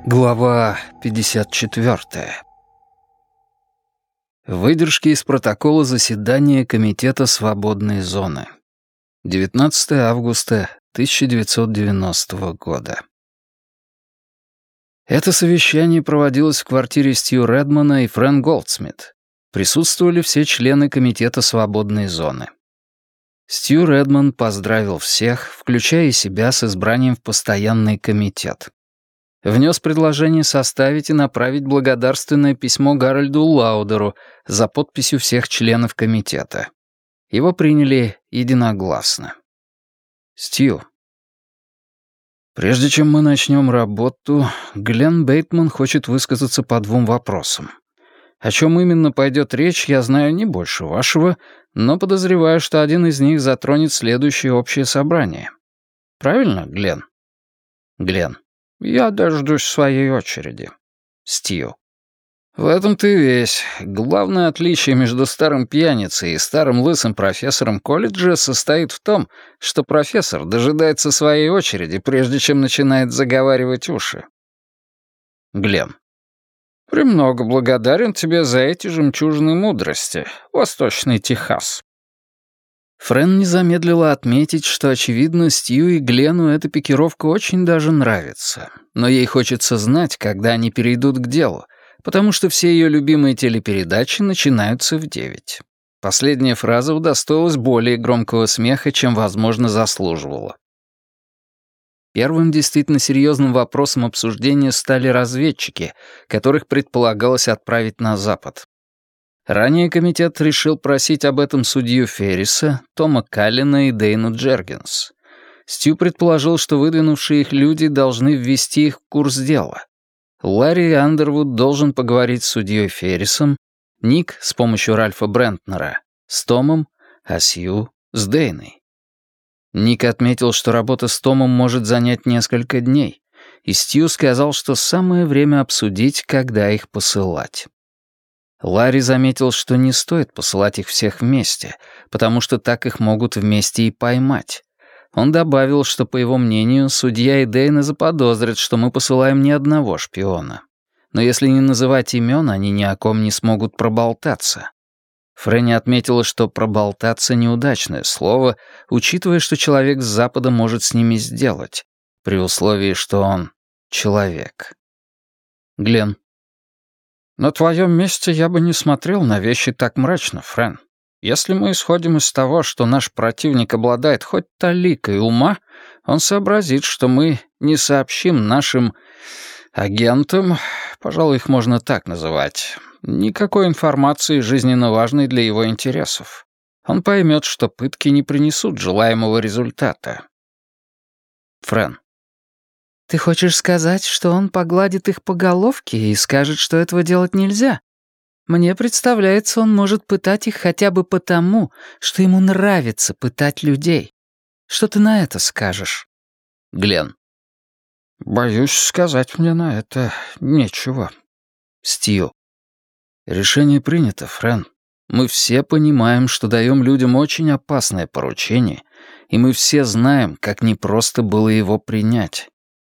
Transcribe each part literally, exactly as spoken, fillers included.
Глава пятьдесят четвёртая. Выдержки из протокола заседания Комитета свободной зоны. девятнадцатое августа тысяча девятьсот девяностого года. Это совещание проводилось в квартире Стью Редмана и Фрэн Голдсмит. Присутствовали все члены Комитета свободной зоны. Стью Редман поздравил всех, включая и себя, с избранием в постоянный комитет. Внес предложение составить и направить благодарственное письмо Гарольду Лаудеру за подписью всех членов комитета. Его приняли единогласно. Стью. Прежде чем мы начнем работу, Глен Бейтман хочет высказаться по двум вопросам. О чем именно пойдет речь, я знаю не больше вашего, но подозреваю, что один из них затронет следующее общее собрание. Правильно, Глен? Глен. Я дождусь своей очереди. Стью. В этом ты весь. Главное отличие между старым пьяницей и старым лысым профессором колледжа состоит в том, что профессор дожидается своей очереди, прежде чем начинает заговаривать уши. Глен. «Премного благодарен тебе за эти жемчужины мудрости, Восточный Техас». Фрэн не замедлила отметить, что, очевидно, Стью и Глену эта пикировка очень даже нравится. Но ей хочется знать, когда они перейдут к делу, потому что все ее любимые телепередачи начинаются в девять. Последняя фраза удостоилась более громкого смеха, чем, возможно, заслуживала. Первым действительно серьезным вопросом обсуждения стали разведчики, которых предполагалось отправить на Запад. Ранее комитет решил просить об этом судью Ферриса, Тома Каллена и Дейну Джергенс. Стью предположил, что выдвинувшие их люди должны ввести их в курс дела. Ларри Андервуд должен поговорить с судьей Феррисом, Ник с помощью Ральфа Брентнера, с Томом, а Сью с Дейной. Ник отметил, что работа с Томом может занять несколько дней, и Стью сказал, что самое время обсудить, когда их посылать. Ларри заметил, что не стоит посылать их всех вместе, потому что так их могут вместе и поймать. Он добавил, что, по его мнению, судья и Дейна заподозрят, что мы посылаем не одного шпиона. Но если не называть имен, они ни о ком не смогут проболтаться. Фрэнни отметила, что «проболтаться» — неудачное слово, учитывая, что человек с Запада может с ними сделать, при условии, что он человек. Глен. На твоем месте я бы не смотрел на вещи так мрачно, Фрэн. Если мы исходим из того, что наш противник обладает хоть таликой ума, он сообразит, что мы не сообщим нашим агентам, пожалуй, их можно так называть, никакой информации, жизненно важной для его интересов. Он поймет, что пытки не принесут желаемого результата. Фрэн. Ты хочешь сказать, что он погладит их по головке и скажет, что этого делать нельзя? Мне представляется, он может пытать их хотя бы потому, что ему нравится пытать людей. Что ты на это скажешь? Глен. Боюсь, сказать мне на это нечего. Стью. Решение принято, Фрэн. Мы все понимаем, что даем людям очень опасное поручение, и мы все знаем, как непросто было его принять.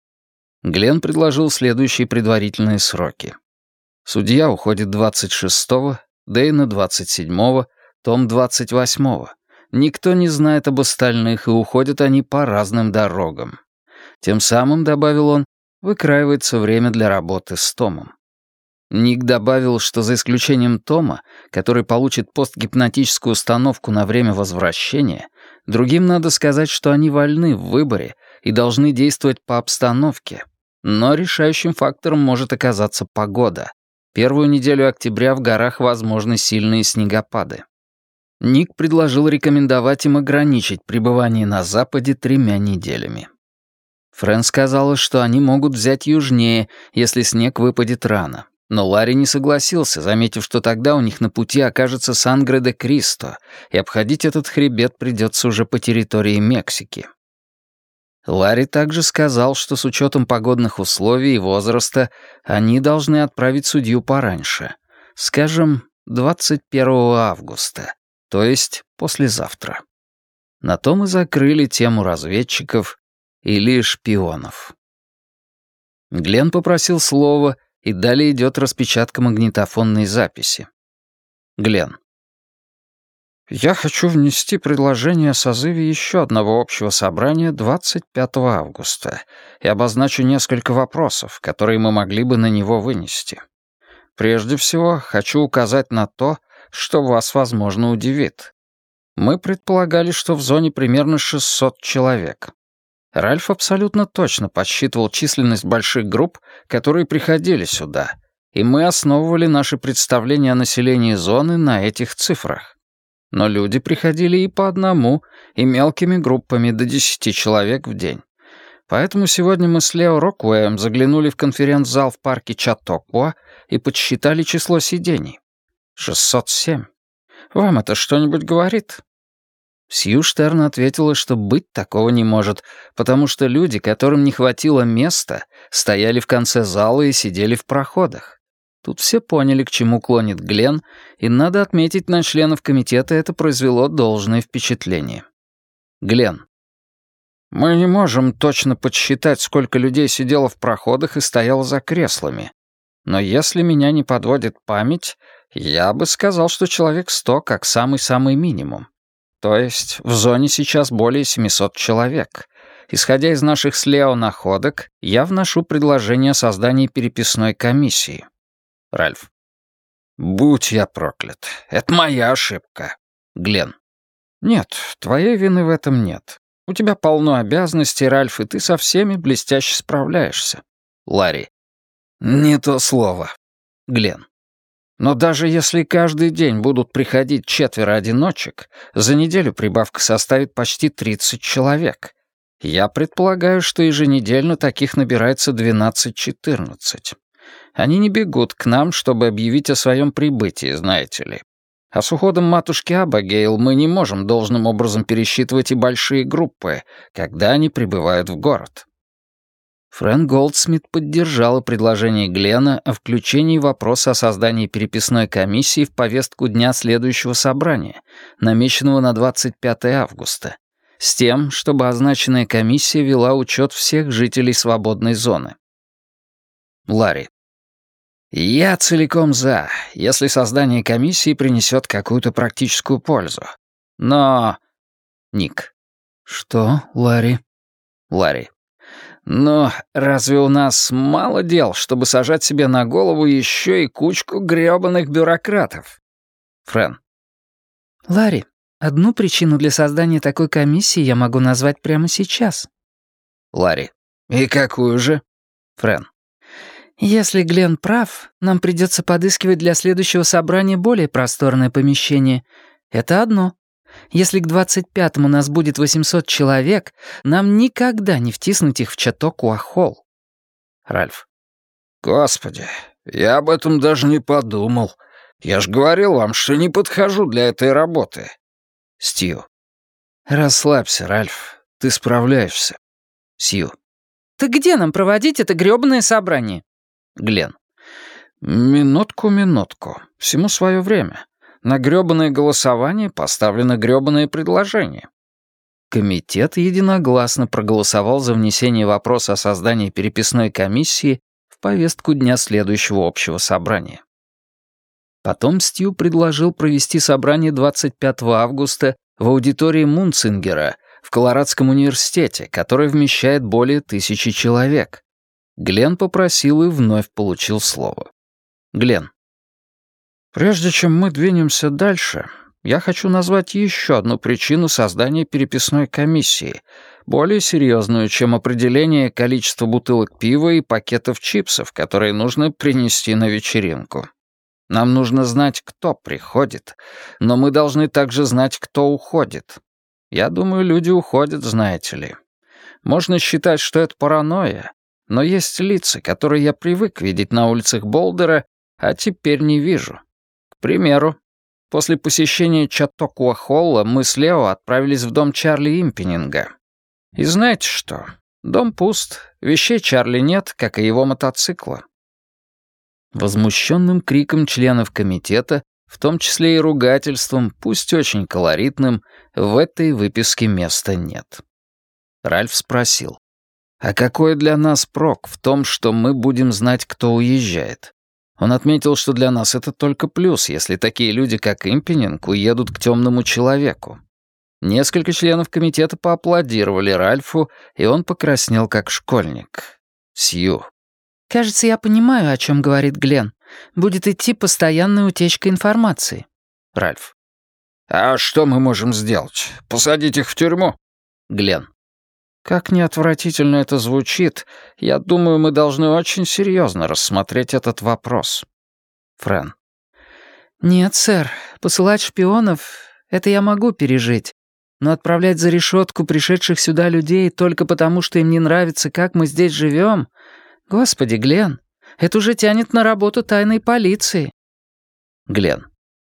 Глен предложил следующие предварительные сроки. Судья уходит двадцать шестого, Дейна двадцать седьмого, Том двадцать восьмого. Никто не знает об остальных, и уходят они по разным дорогам. Тем самым, добавил он, выкраивается время для работы с Томом. Ник добавил, что за исключением Тома, который получит постгипнотическую установку на время возвращения, другим надо сказать, что они вольны в выборе и должны действовать по обстановке. Но решающим фактором может оказаться погода. Первую неделю октября в горах возможны сильные снегопады. Ник предложил рекомендовать им ограничить пребывание на Западе тремя неделями. Фрэн сказала, что они могут взять южнее, если снег выпадет рано. Но Ларри не согласился, заметив, что тогда у них на пути окажется Сангре-де-Кристо, и обходить этот хребет придется уже по территории Мексики. Ларри также сказал, что с учетом погодных условий и возраста они должны отправить судью пораньше, скажем, двадцать первого августа, то есть послезавтра. На том и закрыли тему разведчиков или шпионов. Глен попросил слова, и далее идет распечатка магнитофонной записи. Глен. Я хочу внести предложение о созыве еще одного общего собрания двадцать пятого августа и обозначу несколько вопросов, которые мы могли бы на него вынести. Прежде всего, хочу указать на то, что вас, возможно, удивит. Мы предполагали, что в зоне примерно шестьсот человек. Ральф абсолютно точно подсчитывал численность больших групп, которые приходили сюда, и мы основывали наши представления о населении зоны на этих цифрах. Но люди приходили и по одному, и мелкими группами до десяти человек в день. Поэтому сегодня мы с Лео Роквеем заглянули в конференц-зал в парке Чатокуа и подсчитали число сидений. шестьсот семь. Вам это что-нибудь говорит? Сью Штерн ответила, что быть такого не может, потому что люди, которым не хватило места, стояли в конце зала и сидели в проходах. Тут все поняли, к чему клонит Глен, и надо отметить, на членов комитета это произвело должное впечатление. Глен. Мы не можем точно подсчитать, сколько людей сидело в проходах и стояло за креслами. Но если меня не подводит память, я бы сказал, что человек сто как самый-самый минимум. То есть в зоне сейчас более семисот человек. Исходя из наших с Лео находок, я вношу предложение о создании переписной комиссии. Ральф. Будь я проклят. Это моя ошибка. Глен. Нет, твоей вины в этом нет. У тебя полно обязанностей, Ральф, и ты со всеми блестяще справляешься. Ларри. Не то слово. Глен. Но даже если каждый день будут приходить четверо одиночек, за неделю прибавка составит почти тридцать человек. Я предполагаю, что еженедельно таких набирается двенадцать-четырнадцать. Они не бегут к нам, чтобы объявить о своем прибытии, знаете ли. А с уходом матушки Абагейл мы не можем должным образом пересчитывать и большие группы, когда они прибывают в город. Фрэнк Голдсмит поддержала предложение Глена о включении вопроса о создании переписной комиссии в повестку дня следующего собрания, намеченного на двадцать пятое августа, с тем, чтобы означенная комиссия вела учет всех жителей свободной зоны. Ларри. Я целиком за, если создание комиссии принесет какую-то практическую пользу. Но... Ник. Что, Ларри? Ларри. Но разве у нас мало дел, чтобы сажать себе на голову еще и кучку грёбаных бюрократов? Френ. Ларри, одну причину для создания такой комиссии я могу назвать прямо сейчас. Ларри. И какую же? Френ. Если Глен прав, нам придется подыскивать для следующего собрания более просторное помещение. Это одно. Если к двадцать пятому нас будет восемьсот человек, нам никогда не втиснуть их в Чатокуа-холл. Ральф. Господи, я об этом даже не подумал. Я ж говорил вам, что не подхожу для этой работы. Стью. Расслабься, Ральф, ты справляешься. Сью. Так где нам проводить это грёбаное собрание? Глен. Минутку, минутку. Всему свое время. На грёбаное голосование поставлено грёбаное предложение. Комитет единогласно проголосовал за внесение вопроса о создании переписной комиссии в повестку дня следующего общего собрания. Потом Стью предложил провести собрание двадцать пятого августа в аудитории Мунцингера в Колорадском университете, который вмещает более тысячи человек. Глен попросил и вновь получил слово. Глен. Прежде чем мы двинемся дальше, я хочу назвать еще одну причину создания переписной комиссии, более серьезную, чем определение количества бутылок пива и пакетов чипсов, которые нужно принести на вечеринку. Нам нужно знать, кто приходит, но мы должны также знать, кто уходит. Я думаю, люди уходят, знаете ли. Можно считать, что это паранойя, но есть лица, которые я привык видеть на улицах Болдера, а теперь не вижу. К примеру, после посещения Чатокуа-холла мы с Лео отправились в дом Чарли Импенинга. И знаете что? Дом пуст, вещей Чарли нет, как и его мотоцикла. Возмущенным криком членов комитета, в том числе и ругательством, пусть очень колоритным, в этой выписке места нет. Ральф спросил. А какой для нас прок в том, что мы будем знать, кто уезжает? Он отметил, что для нас это только плюс, если такие люди, как Импенинг, уедут к темному человеку. Несколько членов комитета поаплодировали Ральфу, и он покраснел, как школьник. Сью. «Кажется, я понимаю, о чем говорит Глен. Будет идти постоянная утечка информации». Ральф. «А что мы можем сделать? Посадить их в тюрьму?» Глен. «Как неотвратительно это звучит, я думаю, мы должны очень серьезно рассмотреть этот вопрос». Френ. «Нет, сэр, посылать шпионов — это я могу пережить. Но отправлять за решетку пришедших сюда людей только потому, что им не нравится, как мы здесь живем... Господи, Глен, это уже тянет на работу тайной полиции». Глен.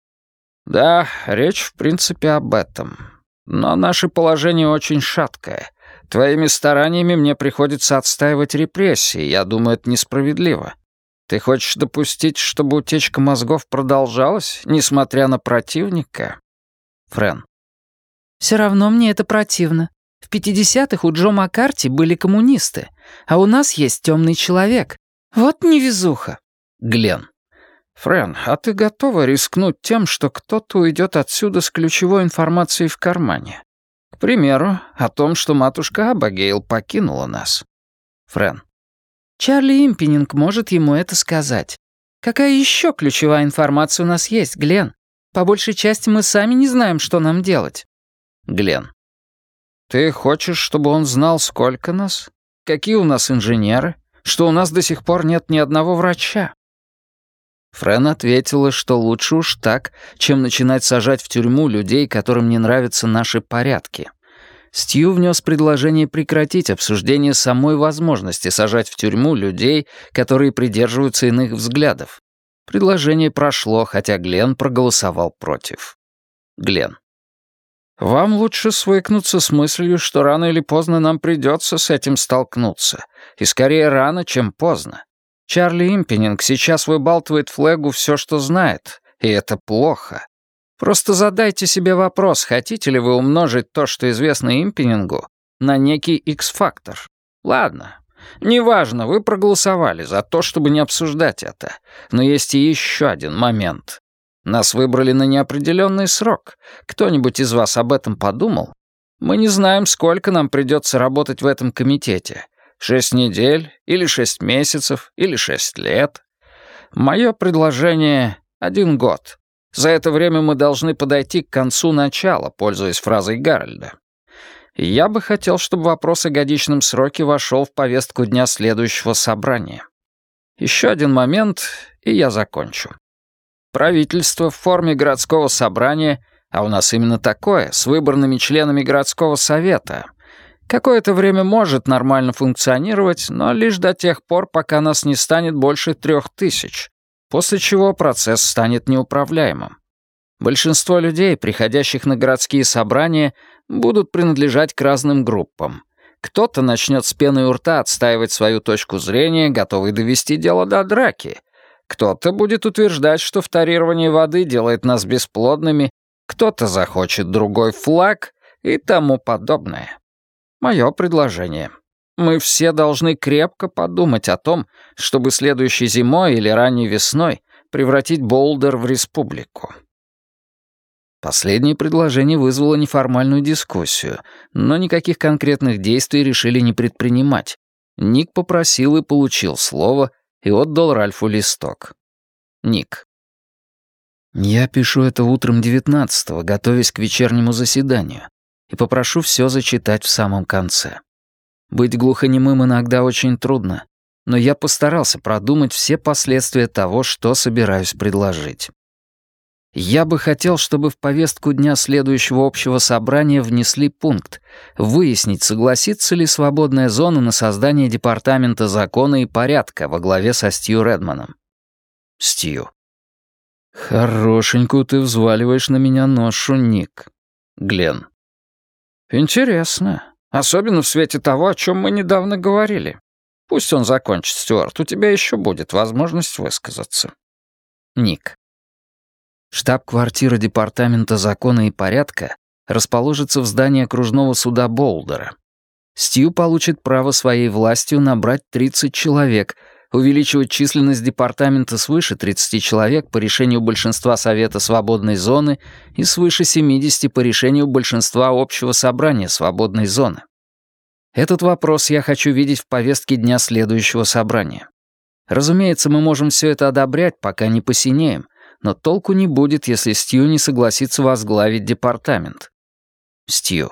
«Да, речь в принципе об этом. Но наше положение очень шаткое. Твоими стараниями мне приходится отстаивать репрессии. Я думаю, это несправедливо. Ты хочешь допустить, чтобы утечка мозгов продолжалась, несмотря на противника?» Френ. «Все равно мне это противно. В пятидесятых у Джо Маккарти были коммунисты, а у нас есть темный человек. Вот невезуха». Глен. «Френ, а ты готова рискнуть тем, что кто-то уйдет отсюда с ключевой информацией в кармане? К примеру, о том, что матушка Абигейл покинула нас». Френ. «Чарли Импенинг может ему это сказать. Какая еще ключевая информация у нас есть, Глен? По большей части мы сами не знаем, что нам делать». Глен. «Ты хочешь, чтобы он знал, сколько нас? Какие у нас инженеры? Что у нас до сих пор нет ни одного врача?» Френ ответила, что лучше уж так, чем начинать сажать в тюрьму людей, которым не нравятся наши порядки. Стью внес предложение прекратить обсуждение самой возможности сажать в тюрьму людей, которые придерживаются иных взглядов. Предложение прошло, хотя Глен проголосовал против. Глен. «Вам лучше свыкнуться с мыслью, что рано или поздно нам придется с этим столкнуться. И скорее рано, чем поздно. Чарли Импенинг сейчас выбалтывает Флэгу все, что знает, и это плохо. Просто задайте себе вопрос, хотите ли вы умножить то, что известно Импенингу, на некий X-фактор. Ладно, неважно, вы проголосовали за то, чтобы не обсуждать это, но есть и еще один момент. Нас выбрали на неопределенный срок. Кто-нибудь из вас об этом подумал? Мы не знаем, сколько нам придется работать в этом комитете. Шесть недель, или шесть месяцев, или шесть лет. Мое предложение — один год. За это время мы должны подойти к концу начала, пользуясь фразой Гарольда. Я бы хотел, чтобы вопрос о годичном сроке вошел в повестку дня следующего собрания. Еще один момент, и я закончу. Правительство в форме городского собрания, а у нас именно такое, с выбранными членами городского совета, какое-то время может нормально функционировать, но лишь до тех пор, пока нас не станет больше трех тысяч, после чего процесс станет неуправляемым. Большинство людей, приходящих на городские собрания, будут принадлежать к разным группам. Кто-то начнет с пеной у рта отстаивать свою точку зрения, готовый довести дело до драки. Кто-то будет утверждать, что вторирование воды делает нас бесплодными, кто-то захочет другой флаг и тому подобное. Мое предложение. Мы все должны крепко подумать о том, чтобы следующей зимой или ранней весной превратить Болдер в республику. Последнее предложение вызвало неформальную дискуссию, но никаких конкретных действий решили не предпринимать. Ник попросил и получил слово и отдал Ральфу листок. Ник. «Я пишу это утром девятнадцатого, готовясь к вечернему заседанию, и попрошу все зачитать в самом конце. Быть глухонемым иногда очень трудно, но я постарался продумать все последствия того, что собираюсь предложить. Я бы хотел, чтобы в повестку дня следующего общего собрания внесли пункт выяснить, согласится ли свободная зона на создание Департамента закона и порядка во главе со Стью Редманом. Стью. Хорошенькую ты взваливаешь на меня ношу, Ник. Глен. Интересно. Особенно в свете того, о чем мы недавно говорили. Пусть он закончит, Стюарт, у тебя еще будет возможность высказаться. Ник. Штаб-квартира Департамента закона и порядка расположится в здании окружного суда Болдера. Стью получит право своей властью набрать тридцать человек, увеличивать численность департамента свыше тридцати человек по решению большинства Совета свободной зоны и свыше семидесяти по решению большинства общего собрания свободной зоны. Этот вопрос я хочу видеть в повестке дня следующего собрания. Разумеется, мы можем все это одобрять, пока не посинеем, но толку не будет, если Стью не согласится возглавить департамент. Стью.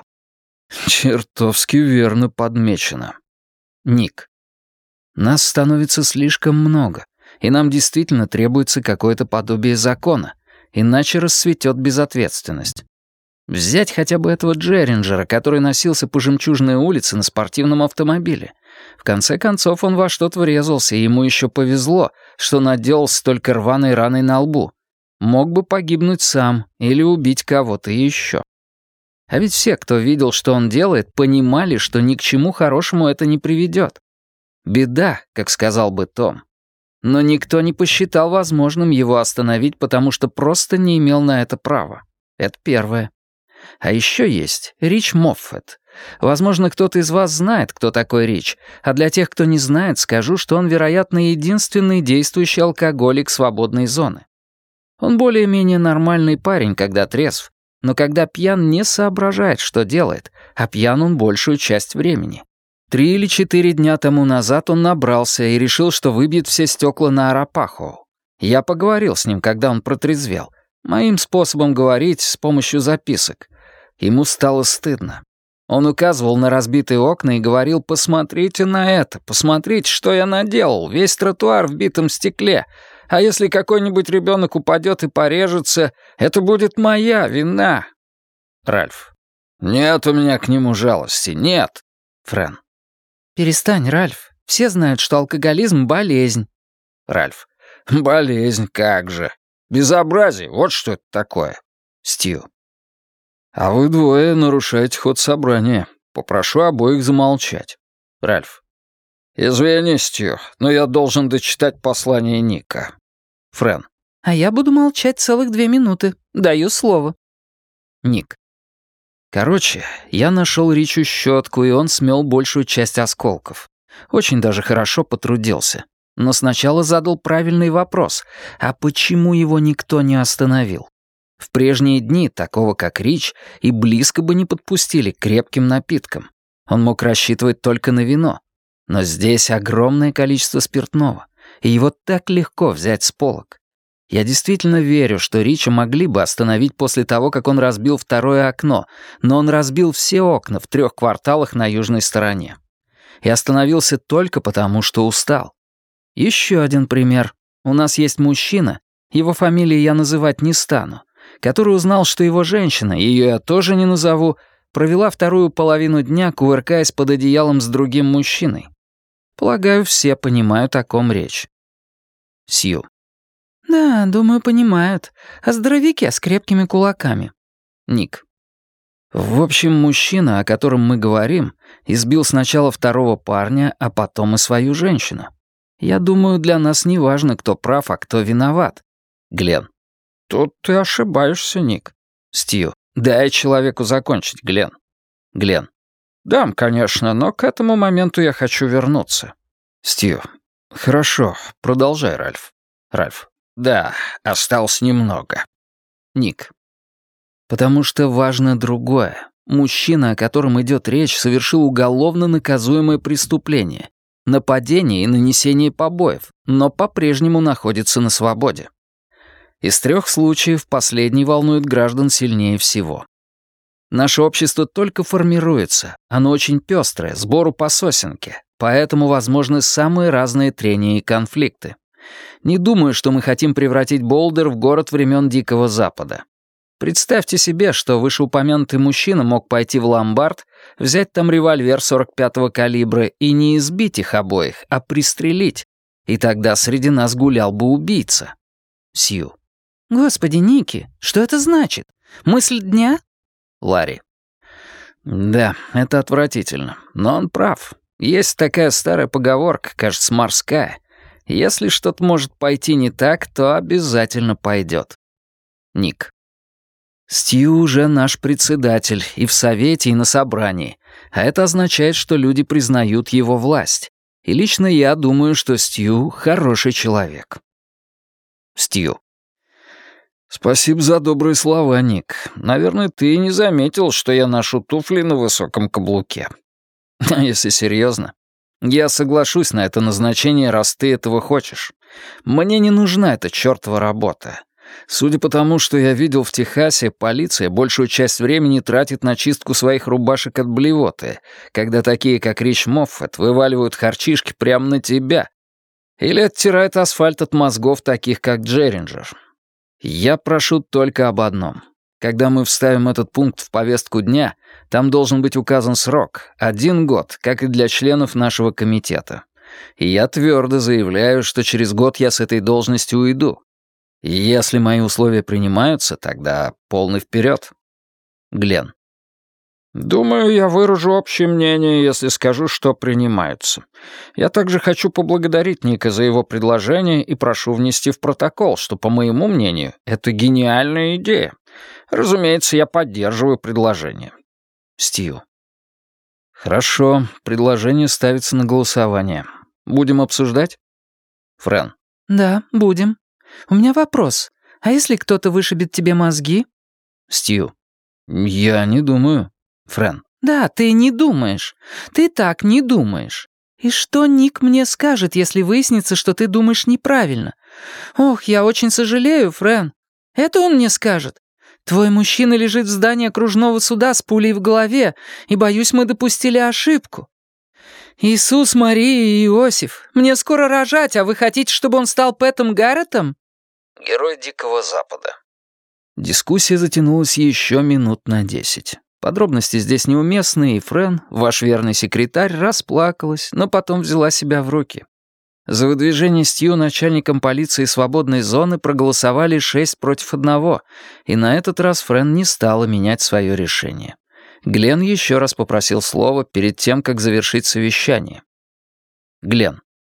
Чертовски верно подмечено. Ник. Нас становится слишком много, и нам действительно требуется какое-то подобие закона, иначе расцветет безответственность. Взять хотя бы этого Джерринджера, который носился по Жемчужной улице на спортивном автомобиле. В конце концов он во что-то врезался, и ему еще повезло, что наделался только рваной раной на лбу. Мог бы погибнуть сам или убить кого-то еще. А ведь все, кто видел, что он делает, понимали, что ни к чему хорошему это не приведет. Беда, как сказал бы Том. Но никто не посчитал возможным его остановить, потому что просто не имел на это права. Это первое. А еще есть Рич Моффетт. Возможно, кто-то из вас знает, кто такой Рич, а для тех, кто не знает, скажу, что он, вероятно, единственный действующий алкоголик свободной зоны. Он более-менее нормальный парень, когда трезв, но когда пьян, не соображает, что делает, а пьян он большую часть времени. Три или четыре дня тому назад он набрался и решил, что выбьет все стекла на Арапахоу. Я поговорил с ним, когда он протрезвел. Моим способом говорить, с помощью записок. Ему стало стыдно. Он указывал на разбитые окна и говорил: «Посмотрите на это, посмотрите, что я наделал, весь тротуар в битом стекле. А если какой-нибудь ребенок упадет и порежется, это будет моя вина». Ральф. «Нет у меня к нему жалости, нет». Френ. «Перестань, Ральф. Все знают, что алкоголизм — болезнь». Ральф. «Болезнь, как же. Безобразие, вот что это такое». Стью. «А вы двое нарушаете ход собрания. Попрошу обоих замолчать». Ральф. «Извини, Стью, но я должен дочитать послание Ника». Френ. «А я буду молчать целых две минуты. Даю слово». Ник. Короче, я нашел Ричу щетку, и он смел большую часть осколков. Очень даже хорошо потрудился. Но сначала задал правильный вопрос: а почему его никто не остановил? В прежние дни такого, как Рич, и близко бы не подпустили к крепким напиткам. Он мог рассчитывать только на вино. Но здесь огромное количество спиртного, и его так легко взять с полок. Я действительно верю, что Рича могли бы остановить после того, как он разбил второе окно, но он разбил все окна в трех кварталах на южной стороне. И остановился только потому, что устал. Еще один пример. У нас есть мужчина, его фамилии я называть не стану, который узнал, что его женщина, ее я тоже не назову, провела вторую половину дня, кувыркаясь под одеялом с другим мужчиной. Полагаю, все понимают, о ком речь. Сью. «Да, думаю, понимают. А здоровяки с крепкими кулаками». Ник. В общем, мужчина, о котором мы говорим, избил сначала второго парня, а потом и свою женщину. Я думаю, для нас не важно, кто прав, а кто виноват. Глен. Тут ты ошибаешься, Ник. Стью. Дай человеку закончить, Глен. Глен. Дам, конечно, но к этому моменту я хочу вернуться. Стью. Хорошо, продолжай, Ральф. Ральф. Да, осталось немного. Ник. Потому что важно другое. Мужчина, о котором идет речь, совершил уголовно наказуемое преступление. Нападение и нанесение побоев, но по-прежнему находится на свободе. Из трех случаев последний волнует граждан сильнее всего. Наше общество только формируется, оно очень пестрое, сбору по сосенке, поэтому возможны самые разные трения и конфликты. Не думаю, что мы хотим превратить Болдер в город времен Дикого Запада. Представьте себе, что вышеупомянутый мужчина мог пойти в ломбард, взять там револьвер сорок пятого калибра и не избить их обоих, а пристрелить. И тогда среди нас гулял бы убийца. Сью. «Господи, Ники, что это значит? Мысль дня?» Ларри. Да, это отвратительно, но он прав. Есть такая старая поговорка, кажется, морская. Если что-то может пойти не так, то обязательно пойдет. Ник. Стью уже наш председатель и в совете, и на собрании, а это означает, что люди признают его власть. И лично я думаю, что Стью хороший человек. Стью. Спасибо за добрые слова, Ник. Наверное, ты не заметил, что я ношу туфли на высоком каблуке. А если серьезно, я соглашусь на это назначение, раз ты этого хочешь. Мне не нужна эта чертова работа. Судя по тому, что я видел в Техасе, полиция большую часть времени тратит на чистку своих рубашек от блевоты, когда такие, как Рич Моффет, вываливают харчишки прямо на тебя. Или оттирают асфальт от мозгов таких, как Джеринджер. Я прошу только об одном. Когда мы вставим этот пункт в повестку дня, там должен быть указан срок — один год, как и для членов нашего комитета. И я твердо заявляю, что через год я с этой должности уйду. Если мои условия принимаются, тогда полный вперед. Глен. Думаю, я выражу общее мнение, если скажу, что принимаются. Я также хочу поблагодарить Ника за его предложение и прошу внести в протокол, что, по моему мнению, это гениальная идея. Разумеется, я поддерживаю предложение. Стью. Хорошо, предложение ставится на голосование. Будем обсуждать? Френ. Да, будем. У меня вопрос. А если кто-то вышибет тебе мозги? Стью. Я не думаю. Френ. Да, ты не думаешь. Ты так не думаешь. И что Ник мне скажет, если выяснится, что ты думаешь неправильно? Ох, я очень сожалею, Френ. Это он мне скажет. Твой мужчина лежит в здании окружного суда с пулей в голове, и, боюсь, мы допустили ошибку. Иисус, Мария и Иосиф, мне скоро рожать, а вы хотите, чтобы он стал Пэтом Гарреттом? Герой Дикого Запада. Дискуссия затянулась еще минут на десять. Подробности здесь неуместны, и Френ, ваш верный секретарь, расплакалась, но потом взяла себя в руки. За выдвижение Стью начальником полиции свободной зоны проголосовали шесть против одного, и на этот раз Френ не стала менять свое решение. Глен еще раз попросил слова перед тем, как завершить совещание. Глен.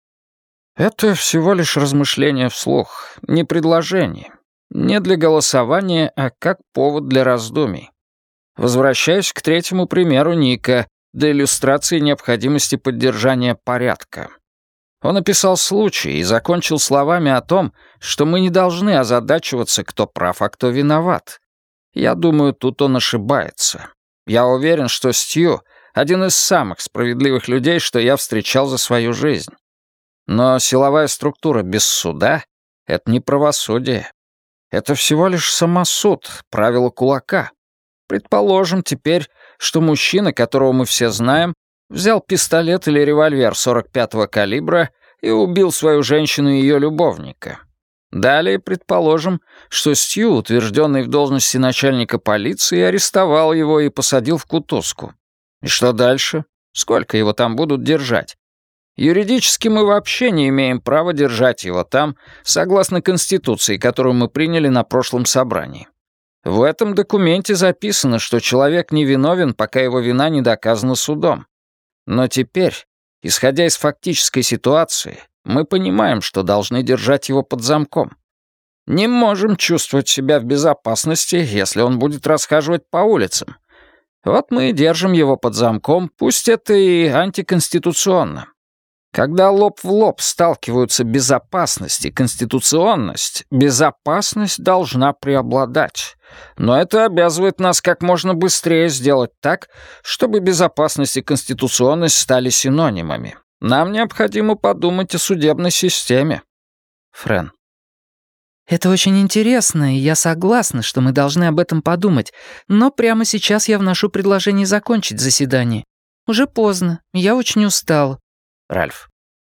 Это всего лишь размышление вслух, не предложение. Не для голосования, а как повод для раздумий. Возвращаюсь к третьему примеру Ника для иллюстрации необходимости поддержания порядка. Он описал случай и закончил словами о том, что мы не должны озадачиваться, кто прав, а кто виноват. Я думаю, тут он ошибается. Я уверен, что Стью — один из самых справедливых людей, что я встречал за свою жизнь. Но силовая структура без суда — это не правосудие. Это всего лишь самосуд, правило кулака. Предположим теперь, что мужчина, которого мы все знаем, взял пистолет или револьвер сорок пятого калибра и убил свою женщину и ее любовника. Далее предположим, что Стью, утвержденный в должности начальника полиции, арестовал его и посадил в кутузку. И что дальше? Сколько его там будут держать? Юридически мы вообще не имеем права держать его там, согласно Конституции, которую мы приняли на прошлом собрании. В этом документе записано, что человек невиновен, пока его вина не доказана судом. Но теперь, исходя из фактической ситуации, мы понимаем, что должны держать его под замком. Не можем чувствовать себя в безопасности, если он будет расхаживать по улицам. Вот мы и держим его под замком, пусть это и антиконституционно. Когда лоб в лоб сталкиваются безопасность и конституционность, безопасность должна преобладать. Но это обязывает нас как можно быстрее сделать так, чтобы безопасность и конституционность стали синонимами. Нам необходимо подумать о судебной системе. Френ. Это очень интересно, и я согласна, что мы должны об этом подумать, но прямо сейчас я вношу предложение закончить заседание. Уже поздно, я очень устала. Ральф.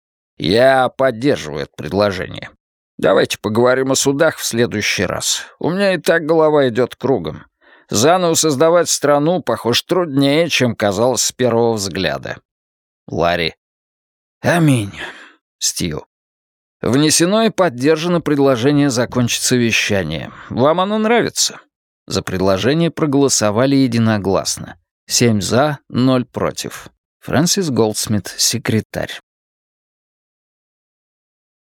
Я поддерживаю это предложение. Давайте поговорим о судах в следующий раз. У меня и так голова идет кругом. Заново создавать страну, похоже, труднее, чем казалось с первого взгляда. Ларри. Аминь. Стью. Внесено и поддержано предложение закончить совещание. Вам оно нравится? За предложение проголосовали единогласно. Семь за, ноль против. Фрэнсис Голдсмит, секретарь.